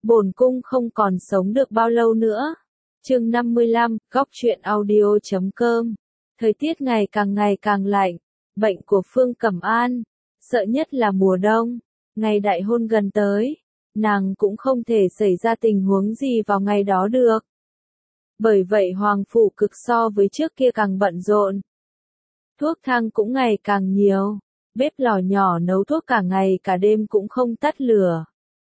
bổn cung không còn sống được bao lâu nữa. Chương 55, góc truyện audio.com. Thời tiết ngày càng lạnh, bệnh của Phương Cẩm An, sợ nhất là mùa đông, ngày đại hôn gần tới, nàng cũng không thể xảy ra tình huống gì vào ngày đó được. Bởi vậy hoàng phủ cực so với trước kia càng bận rộn. Thuốc thang cũng ngày càng nhiều, bếp lò nhỏ nấu thuốc cả ngày cả đêm cũng không tắt lửa.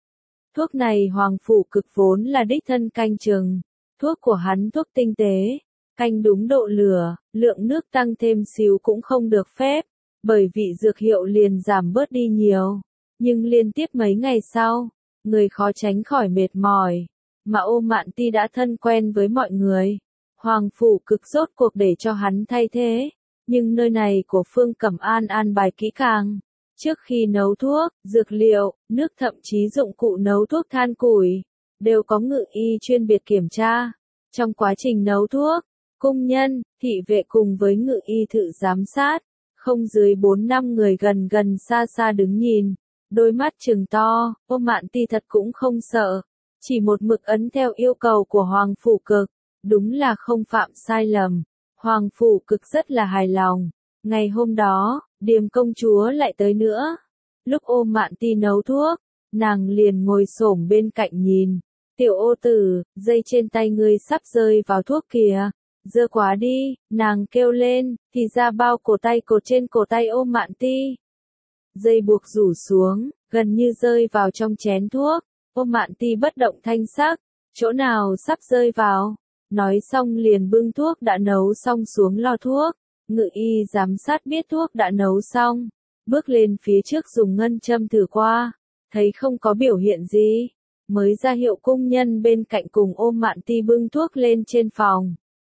Thuốc này hoàng phủ cực vốn là đích thân canh chừng, thuốc của hắn thuốc tinh tế, canh đúng độ lửa, lượng nước tăng thêm xíu cũng không được phép, bởi vị dược hiệu liền giảm bớt đi nhiều. Nhưng liên tiếp mấy ngày sau, người khó tránh khỏi mệt mỏi, mà Ô Mạn Ti đã thân quen với mọi người. Hoàng phủ cực rốt cuộc để cho hắn thay thế, nhưng nơi này của Phương Cẩm An an bài kỹ càng. Trước khi nấu thuốc, dược liệu, nước thậm chí dụng cụ nấu thuốc than củi, đều có ngự y chuyên biệt kiểm tra. Trong quá trình nấu thuốc, cung nhân, thị vệ cùng với ngự y thự giám sát, không dưới 4-5 người gần xa xa đứng nhìn, đôi mắt trừng to. Ô Mạn Ti thật cũng không sợ, chỉ một mực ấn theo yêu cầu của Hoàng phủ cực, đúng là không phạm sai lầm. Hoàng phủ cực rất là hài lòng. Ngày hôm đó, Điềm công chúa lại tới nữa. Lúc Ô Mạn Ti nấu thuốc, nàng liền ngồi xổm bên cạnh nhìn. Tiểu ô tử, dây trên tay ngươi sắp rơi vào thuốc kìa. Dơ quá đi, nàng kêu lên, thì ra bao cổ tay cột trên cổ tay Ô Mạn Ti. Dây buộc rủ xuống, gần như rơi vào trong chén thuốc. Ô Mạn Ti bất động thanh sắc, chỗ nào sắp rơi vào. Nói xong liền bưng thuốc đã nấu xong xuống lò thuốc. Ngự y giám sát biết thuốc đã nấu xong, bước lên phía trước dùng ngân châm thử qua, thấy không có biểu hiện gì, mới ra hiệu cung nhân bên cạnh cùng Ô Mạn Ti bưng thuốc lên trên phòng.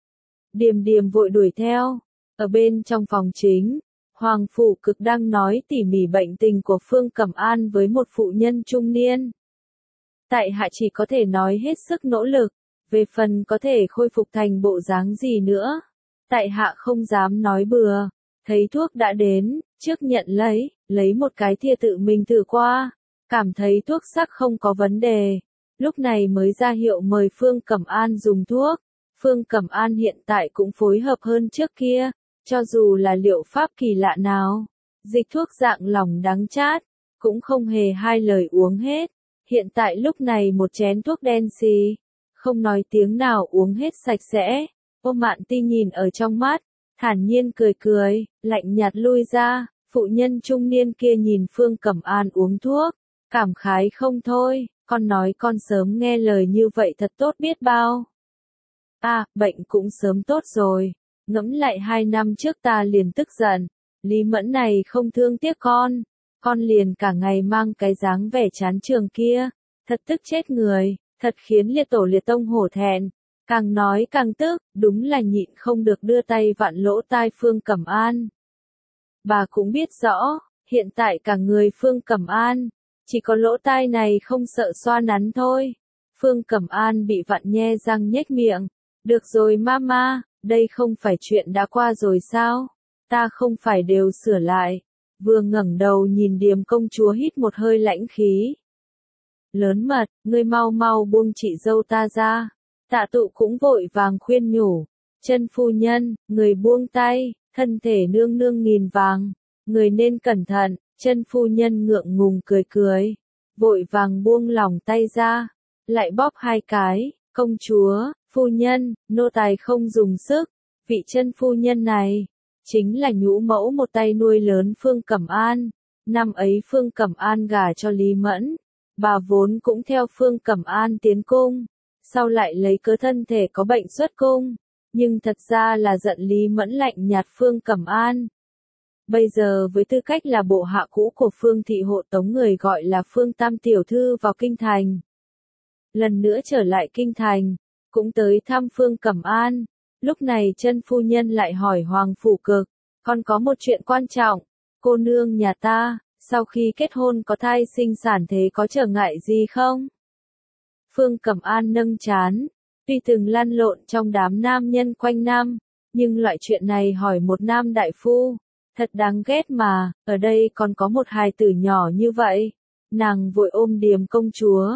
Điềm vội đuổi theo, ở bên trong phòng chính, Hoàng phủ cực đang nói tỉ mỉ bệnh tình của Phương Cẩm An với một phụ nhân trung niên. Tại hạ chỉ có thể nói hết sức nỗ lực, về phần có thể khôi phục thành bộ dáng gì nữa. Tại hạ không dám nói bừa, thấy thuốc đã đến, trước nhận lấy một cái thìa tự mình thử qua, cảm thấy thuốc sắc không có vấn đề, lúc này mới ra hiệu mời Phương Cẩm An dùng thuốc. Phương Cẩm An hiện tại cũng phối hợp hơn trước kia, cho dù là liệu pháp kỳ lạ nào, dịch thuốc dạng lỏng đắng chát, cũng không hề hai lời uống hết, hiện tại lúc này một chén thuốc đen xì, không nói tiếng nào uống hết sạch sẽ. Ô Mạn Ti nhìn ở trong mắt, thản nhiên cười, lạnh nhạt lui ra. Phụ nhân trung niên kia nhìn Phương Cẩm An uống thuốc, cảm khái không thôi, con nói con sớm nghe lời như vậy thật tốt biết bao. Bệnh cũng sớm tốt rồi, ngẫm lại 2 năm trước ta liền tức giận, Lý Mẫn này không thương tiếc con liền cả ngày mang cái dáng vẻ chán trường kia, thật tức chết người, thật khiến liệt tổ liệt tông hổ thẹn. Càng nói càng tức, đúng là nhịn không được đưa tay vặn lỗ tai Phương Cẩm An. Bà cũng biết rõ, hiện tại cả người Phương Cẩm An, chỉ có lỗ tai này không sợ xoa nắn thôi. Phương Cẩm An bị vặn nhe răng nhếch miệng. Được rồi mama, đây không phải chuyện đã qua rồi sao? Ta không phải đều sửa lại. Vừa ngẩng đầu nhìn Điềm công chúa hít một hơi lãnh khí. Lớn mật, ngươi mau buông chị dâu ta ra. Tạ Tụ cũng vội vàng khuyên nhủ, chân phu nhân, người buông tay, thân thể nương nương nghìn vàng, người nên cẩn thận. Chân phu nhân ngượng ngùng cười, vội vàng buông lỏng tay ra, lại bóp 2 cái, công chúa, phu nhân, nô tài không dùng sức, vị chân phu nhân này, chính là nhũ mẫu một tay nuôi lớn Phương Cẩm An, năm ấy Phương Cẩm An gả cho Lý Mẫn, bà vốn cũng theo Phương Cẩm An tiến cung. Sau lại lấy cớ thân thể có bệnh xuất cung, nhưng thật ra là giận Lý Mẫn lạnh nhạt Phương Cẩm An. Bây giờ với tư cách là bộ hạ cũ của Phương thị hộ tống người gọi là Phương Tam tiểu thư vào kinh thành. Lần nữa trở lại kinh thành, cũng tới thăm Phương Cẩm An, lúc này chân phu nhân lại hỏi Hoàng phủ cực, con có một chuyện quan trọng, cô nương nhà ta, sau khi kết hôn có thai sinh sản thế có trở ngại gì không? Phương Cẩm An nâng trán, tuy từng lăn lộn trong đám nam nhân quanh năm, nhưng loại chuyện này hỏi một nam đại phu, thật đáng ghét mà, ở đây còn có một hài tử nhỏ như vậy. Nàng vội ôm Điềm công chúa,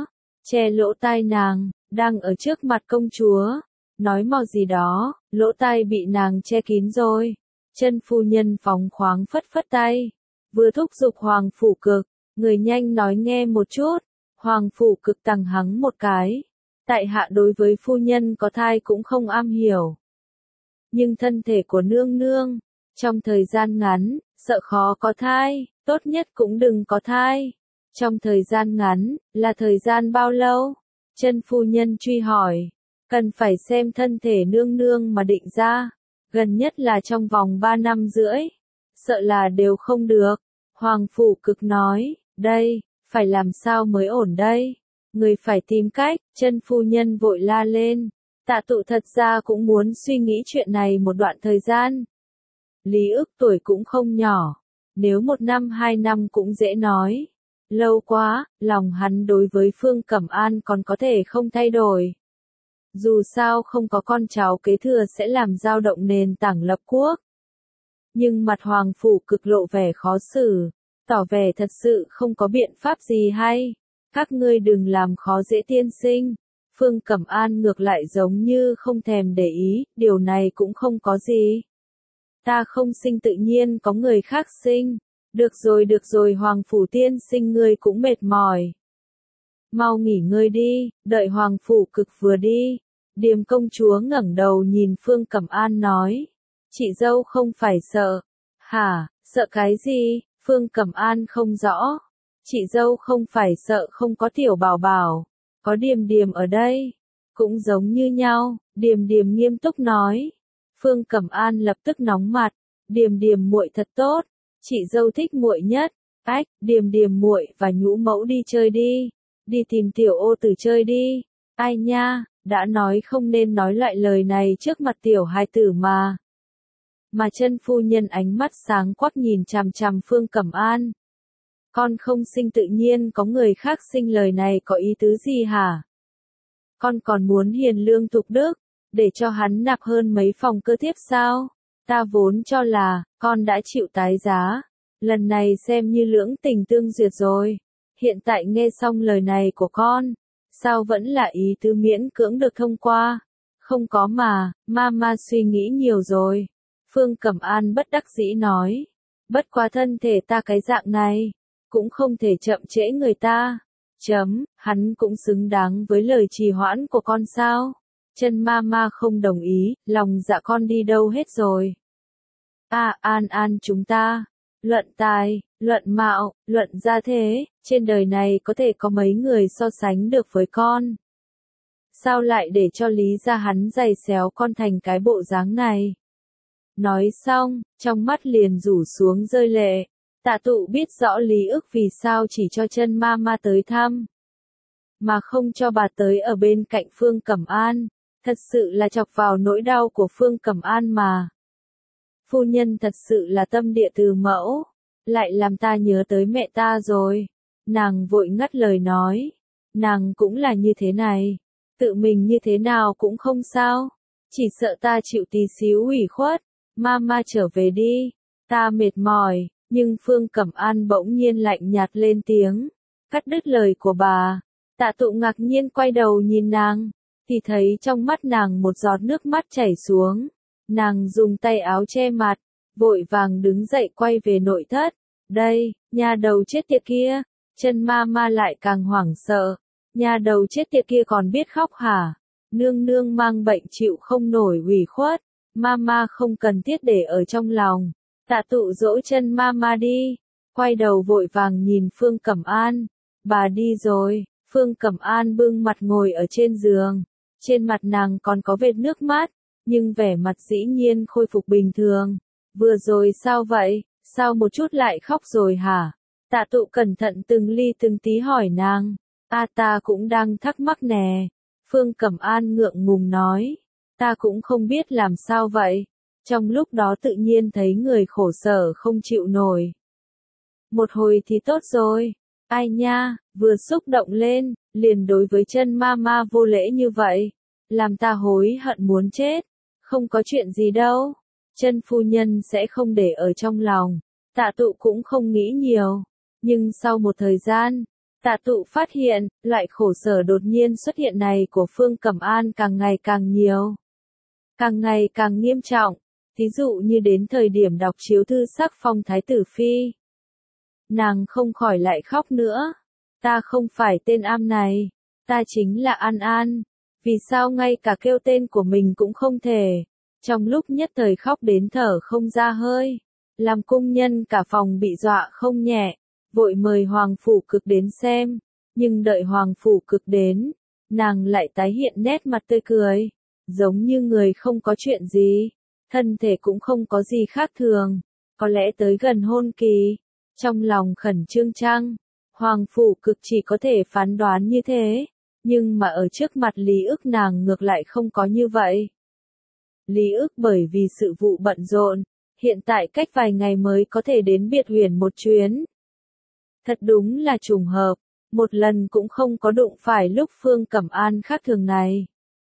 che lỗ tai nàng, đang ở trước mặt công chúa, nói mò gì đó, lỗ tai bị nàng che kín rồi. Chân phu nhân phóng khoáng phất phất tay, vừa thúc giục Hoàng Phủ Cực, người nhanh nói nghe một chút. Hoàng Phủ Cực tằng hắng một cái, tại hạ đối với phu nhân có thai cũng không am hiểu. Nhưng thân thể của nương nương, trong thời gian ngắn, sợ khó có thai, tốt nhất cũng đừng có thai. Trong thời gian ngắn, là thời gian bao lâu? Chân phu nhân truy hỏi, cần phải xem thân thể nương nương mà định ra, gần nhất là trong vòng 3 năm rưỡi, sợ là đều không được. Hoàng Phủ Cực nói, đây, phải làm sao mới ổn đây? Người phải tìm cách. Chân phu nhân vội la lên, Tạ Tụ thật ra cũng muốn suy nghĩ chuyện này một đoạn thời gian. Lý Ức tuổi cũng không nhỏ, nếu 1 năm 2 năm cũng dễ nói. Lâu quá, lòng hắn đối với Phương Cẩm An còn có thể không thay đổi. Dù sao không có con cháu kế thừa sẽ làm dao động nền tảng lập quốc. Nhưng mặt Hoàng Phủ Cực lộ vẻ khó xử, tỏ vẻ thật sự không có biện pháp gì hay. Các ngươi đừng làm khó dễ tiên sinh. Phương Cẩm An ngược lại giống như không thèm để ý, điều này cũng không có gì. Ta không sinh tự nhiên có người khác sinh. Được rồi Hoàng Phủ tiên sinh ngươi cũng mệt mỏi. Mau nghỉ ngơi đi, đợi Hoàng Phủ Cực vừa đi. Điềm công chúa ngẩng đầu nhìn Phương Cẩm An nói. Chị dâu không phải sợ. Hả, sợ cái gì? Phương Cẩm An không rõ. Chị dâu không phải sợ không có tiểu bảo bảo. Có Điềm Điềm ở đây. Cũng giống như nhau, Điềm Điềm nghiêm túc nói. Phương Cẩm An lập tức nóng mặt. Điềm Điềm muội thật tốt. Chị dâu thích muội nhất. Ách, Điềm Điềm muội và Nhũ mẫu đi chơi đi. Đi tìm tiểu ô tử chơi đi. Ai nha, đã nói không nên nói loại lời này trước mặt tiểu hài tử mà. Mà chân phu nhân ánh mắt sáng quắc nhìn chằm chằm Phương Cẩm An. Con không sinh tự nhiên có người khác sinh lời này có ý tứ gì hả? Con còn muốn hiền lương tục đức, để cho hắn nạp hơn mấy phòng cơ thiếp sao? Ta vốn cho là, con đã chịu tái giá. Lần này xem như lưỡng tình tương duyệt rồi. Hiện tại nghe xong lời này của con, sao vẫn là ý tứ miễn cưỡng được thông qua? Không có mà, mama suy nghĩ nhiều rồi. Phương Cẩm An bất đắc dĩ nói. Bất quá thân thể ta cái dạng này, cũng không thể chậm trễ người ta. Hắn cũng xứng đáng với lời trì hoãn của con sao? Chân mama không đồng ý, lòng dạ con đi đâu hết rồi? An chúng ta, luận tài, luận mạo, luận gia thế, trên đời này có thể có mấy người so sánh được với con. Sao lại để cho Lý gia hắn giày xéo con thành cái bộ dáng này? Nói xong, trong mắt liền rủ xuống rơi lệ. Tạ Tụ biết rõ Lý Ức vì sao chỉ cho chân mama tới thăm, mà không cho bà tới ở bên cạnh Phương Cẩm An. Thật sự là chọc vào nỗi đau của Phương Cẩm An mà. Phu nhân thật sự là tâm địa từ mẫu, lại làm ta nhớ tới mẹ ta rồi. Nàng vội ngắt lời nói. Nàng cũng là như thế này. Tự mình như thế nào cũng không sao. Chỉ sợ ta chịu tí xíu ủy khuất. Mama trở về đi. Ta mệt mỏi. Nhưng Phương Cẩm An bỗng nhiên lạnh nhạt lên tiếng. Cắt đứt lời của bà. Tạ Tụ ngạc nhiên quay đầu nhìn nàng. Thì thấy trong mắt nàng một giọt nước mắt chảy xuống. Nàng dùng tay áo che mặt. Vội vàng đứng dậy quay về nội thất. Đây, nhà đầu chết tiệt kia. Chân mama lại càng hoảng sợ. Nhà đầu chết tiệt kia còn biết khóc hả? Nương nương mang bệnh chịu không nổi ủy khuất. Mama không cần thiết để ở trong lòng. Tạ Tụ dỗ chân mama đi. Quay đầu vội vàng nhìn Phương Cẩm An. Bà đi rồi. Phương Cẩm An bưng mặt ngồi ở trên giường. Trên mặt nàng còn có vệt nước mắt. Nhưng vẻ mặt dĩ nhiên khôi phục bình thường. Vừa rồi sao vậy? Sao một chút lại khóc rồi hả? Tạ Tụ cẩn thận từng ly từng tí hỏi nàng. Ta cũng đang thắc mắc nè. Phương Cẩm An ngượng ngùng nói. Ta cũng không biết làm sao vậy. Trong lúc đó tự nhiên thấy người khổ sở không chịu nổi. Một hồi thì tốt rồi. Ai nha, vừa xúc động lên, liền đối với chân mama vô lễ như vậy. Làm ta hối hận muốn chết. Không có chuyện gì đâu. Chân phu nhân sẽ không để ở trong lòng. Tạ Tụ cũng không nghĩ nhiều. Nhưng sau một thời gian, Tạ Tụ phát hiện, loại khổ sở đột nhiên xuất hiện này của Phương Cẩm An càng ngày càng nhiều. Càng ngày càng nghiêm trọng, ví dụ như đến thời điểm đọc chiếu thư sắc phong Thái tử Phi. Nàng không khỏi lại khóc nữa. Ta không phải tên am này, ta chính là An An. Vì sao ngay cả kêu tên của mình cũng không thể? Trong lúc nhất thời khóc đến thở không ra hơi. Làm cung nhân cả phòng bị dọa không nhẹ, vội mời Hoàng Phủ Cực đến xem. Nhưng đợi Hoàng Phủ Cực đến, nàng lại tái hiện nét mặt tươi cười, giống như người không có chuyện gì. Thân thể cũng không có gì khác thường, có lẽ tới gần hôn kỳ. Trong lòng khẩn trương chăng? Hoàng Phủ Cực chỉ có thể phán đoán như thế, nhưng mà ở trước mặt Lý Ức nàng ngược lại không có như vậy. Lý Ức bởi vì sự vụ bận rộn, hiện tại cách vài ngày mới có thể đến Biệt Huyền một chuyến. Thật đúng là trùng hợp, một lần cũng không có đụng phải lúc Phương Cẩm An khác thường này.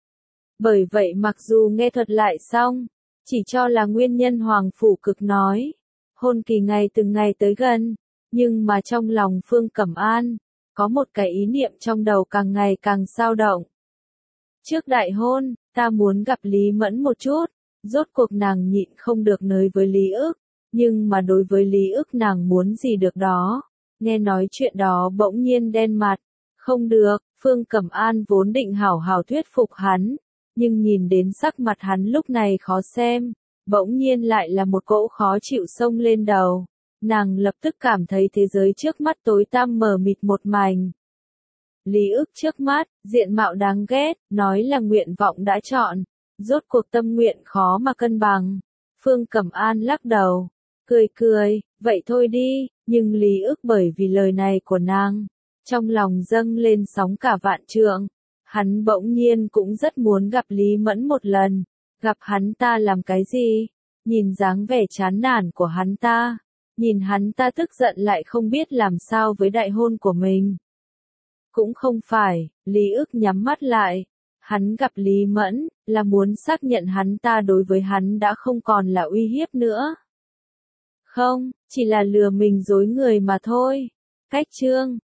Bởi vậy mặc dù nghe thuật lại xong, chỉ cho là nguyên nhân Hoàng Phủ Cực nói, hôn kỳ ngày từng ngày tới gần, nhưng mà trong lòng Phương Cẩm An, có một cái ý niệm trong đầu càng ngày càng dao động. Trước đại hôn, ta muốn gặp Lý Mẫn một chút, rốt cuộc nàng nhịn không được nói với Lý Ức, nhưng mà đối với Lý Ức nàng muốn gì được đó. Nghe nói chuyện đó bỗng nhiên đen mặt, không được, Phương Cẩm An vốn định hảo hảo thuyết phục hắn, nhưng nhìn đến sắc mặt hắn lúc này khó xem, bỗng nhiên lại là một cỗ khó chịu xông lên đầu. Nàng lập tức cảm thấy thế giới trước mắt tối tăm mờ mịt một mảnh. Lý Ức trước mắt, diện mạo đáng ghét, nói là nguyện vọng đã chọn, rốt cuộc tâm nguyện khó mà cân bằng. Phương Cẩm An lắc đầu, cười cười, vậy thôi đi, nhưng Lý Ức bởi vì lời này của nàng, trong lòng dâng lên sóng cả vạn trượng. Hắn bỗng nhiên cũng rất muốn gặp Lý Mẫn một lần, gặp hắn ta làm cái gì, nhìn dáng vẻ chán nản của hắn ta. Nhìn hắn ta tức giận lại không biết làm sao với đại hôn của mình. Cũng không phải, Lý Ức nhắm mắt lại. Hắn gặp Lý Mẫn, là muốn xác nhận hắn ta đối với hắn đã không còn là uy hiếp nữa. Không, chỉ là lừa mình dối người mà thôi. Cách chương